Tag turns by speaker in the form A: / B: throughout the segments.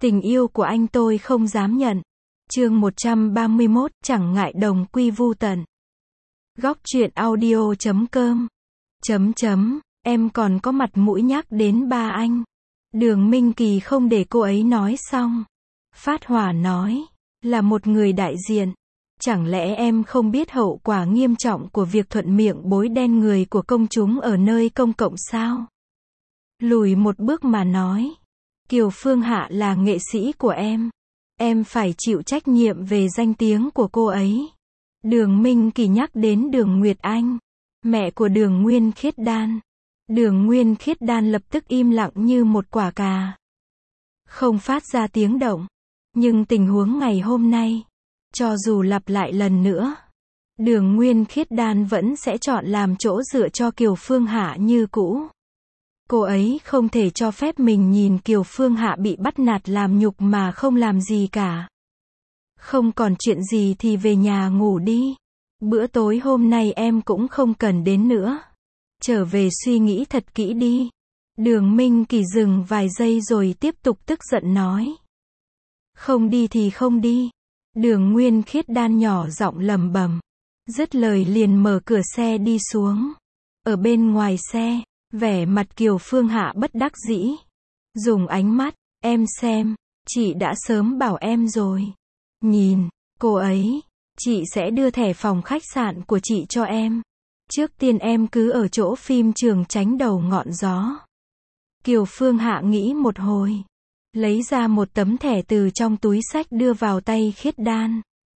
A: Tình yêu của anh tôi không dám nhận. Chương 131, chẳng ngại đồng quy vu tận. Góc truyện audio.com. Em còn có mặt mũi nhắc đến ba anh. Đường Minh Kỳ không để cô ấy nói xong. Phát hỏa nói, là một người đại diện. Chẳng lẽ em không biết hậu quả nghiêm trọng của việc thuận miệng bôi đen người của công chúng ở nơi công cộng sao? Lùi một bước mà nói. Kiều Phương Hạ là nghệ sĩ của em. Em phải chịu trách nhiệm về danh tiếng của cô ấy. Đường Minh Kỳ nhắc đến Đường Nguyệt Anh, mẹ của Đường Nguyên Khiết Đan. Đường Nguyên Khiết Đan lập tức im lặng như một quả cà. Không phát ra tiếng động. Nhưng tình huống ngày hôm nay, cho dù lặp lại lần nữa, Đường Nguyên Khiết Đan vẫn sẽ chọn làm chỗ dựa cho Kiều Phương Hạ như cũ. Cô ấy không thể cho phép mình nhìn Kiều Phương Hạ bị bắt nạt làm nhục mà không làm gì cả. Không còn chuyện gì thì về nhà ngủ đi. Bữa tối hôm nay em cũng không cần đến nữa. Trở về suy nghĩ thật kỹ đi. Đường Minh Kỳ dừng vài giây rồi tiếp tục tức giận nói. Không đi thì không đi. Đường Nguyên Khiết Đan nhỏ giọng lẩm bẩm. Dứt lời liền mở cửa xe đi xuống. Ở bên ngoài xe, vẻ mặt Kiều Phương Hạ bất đắc dĩ. Dùng ánh mắt, em xem, chị đã sớm bảo em rồi. Nhìn, cô ấy, chị sẽ đưa thẻ phòng khách sạn của chị cho em. Trước tiên em cứ ở chỗ phim trường tránh đầu ngọn gió. Kiều Phương Hạ nghĩ một hồi. Lấy ra một tấm thẻ từ trong túi xách đưa vào tay Khiết Đan.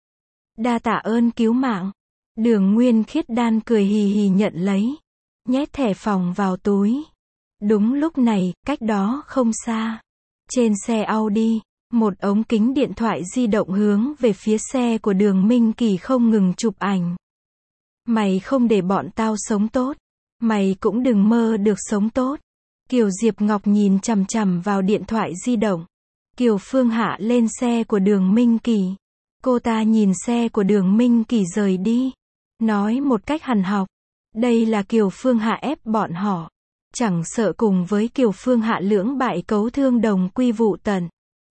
A: Đa tạ ơn cứu mạng. Đường Nguyên Khiết Đan cười hì hì nhận lấy. Nhét thẻ phòng vào túi. Đúng lúc này, cách đó không xa. Trên xe Audi, một ống kính điện thoại di động hướng về phía xe của Đường Minh Kỳ không ngừng chụp ảnh. Mày không để bọn tao sống tốt. Mày cũng đừng mơ được sống tốt. Kiều Diệp Ngọc nhìn chằm chằm vào điện thoại di động. Kiều Phương Hạ lên xe của Đường Minh Kỳ. Cô ta nhìn xe của Đường Minh Kỳ rời đi. Nói một cách hằn học. Đây là Kiều Phương Hạ ép bọn họ. Chẳng sợ cùng với Kiều Phương Hạ lưỡng bại cấu thương đồng quy vu tận.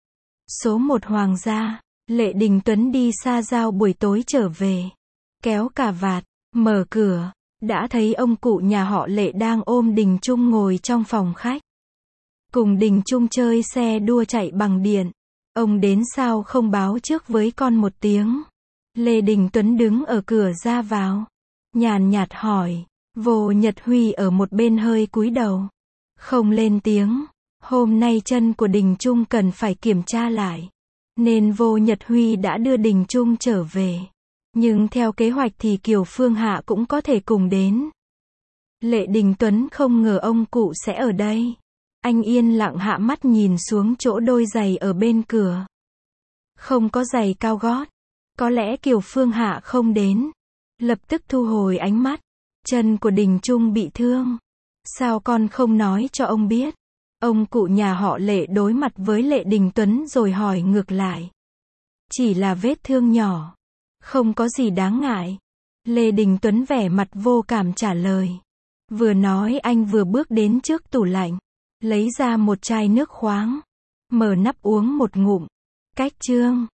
A: Số 1 Hoàng gia. Lệ Đình Tuấn đi xa giao buổi tối trở về. Kéo cà vạt, mở cửa. Đã thấy ông cụ nhà họ Lệ đang ôm Đình Trung ngồi trong phòng khách. Cùng Đình Trung chơi xe đua chạy bằng điện. Ông đến sao không báo trước với con một tiếng. Lê Đình Tuấn đứng ở cửa ra vào. Nhàn nhạt hỏi. Vô Nhật Huy ở một bên hơi cúi đầu. Không lên tiếng. Hôm nay chân của Đình Trung cần phải kiểm tra lại. Nên Vô Nhật Huy đã đưa Đình Trung trở về. Nhưng theo kế hoạch thì Kiều Phương Hạ cũng có thể cùng đến. Lệ Đình Tuấn không ngờ ông cụ sẽ ở đây. Anh yên lặng hạ mắt nhìn xuống chỗ đôi giày ở bên cửa. Không có giày cao gót. Có lẽ Kiều Phương Hạ không đến. Lập tức thu hồi ánh mắt. Chân của Đình Trung bị thương. Sao con không nói cho ông biết? Ông cụ nhà họ Lệ đối mặt với Lệ Đình Tuấn rồi hỏi ngược lại. Chỉ là vết thương nhỏ. Không có gì đáng ngại. Lê Đình Tuấn vẻ mặt vô cảm trả lời. Vừa nói anh vừa bước đến trước tủ lạnh. Lấy ra một chai nước khoáng. Mở nắp uống một ngụm. Cách chương.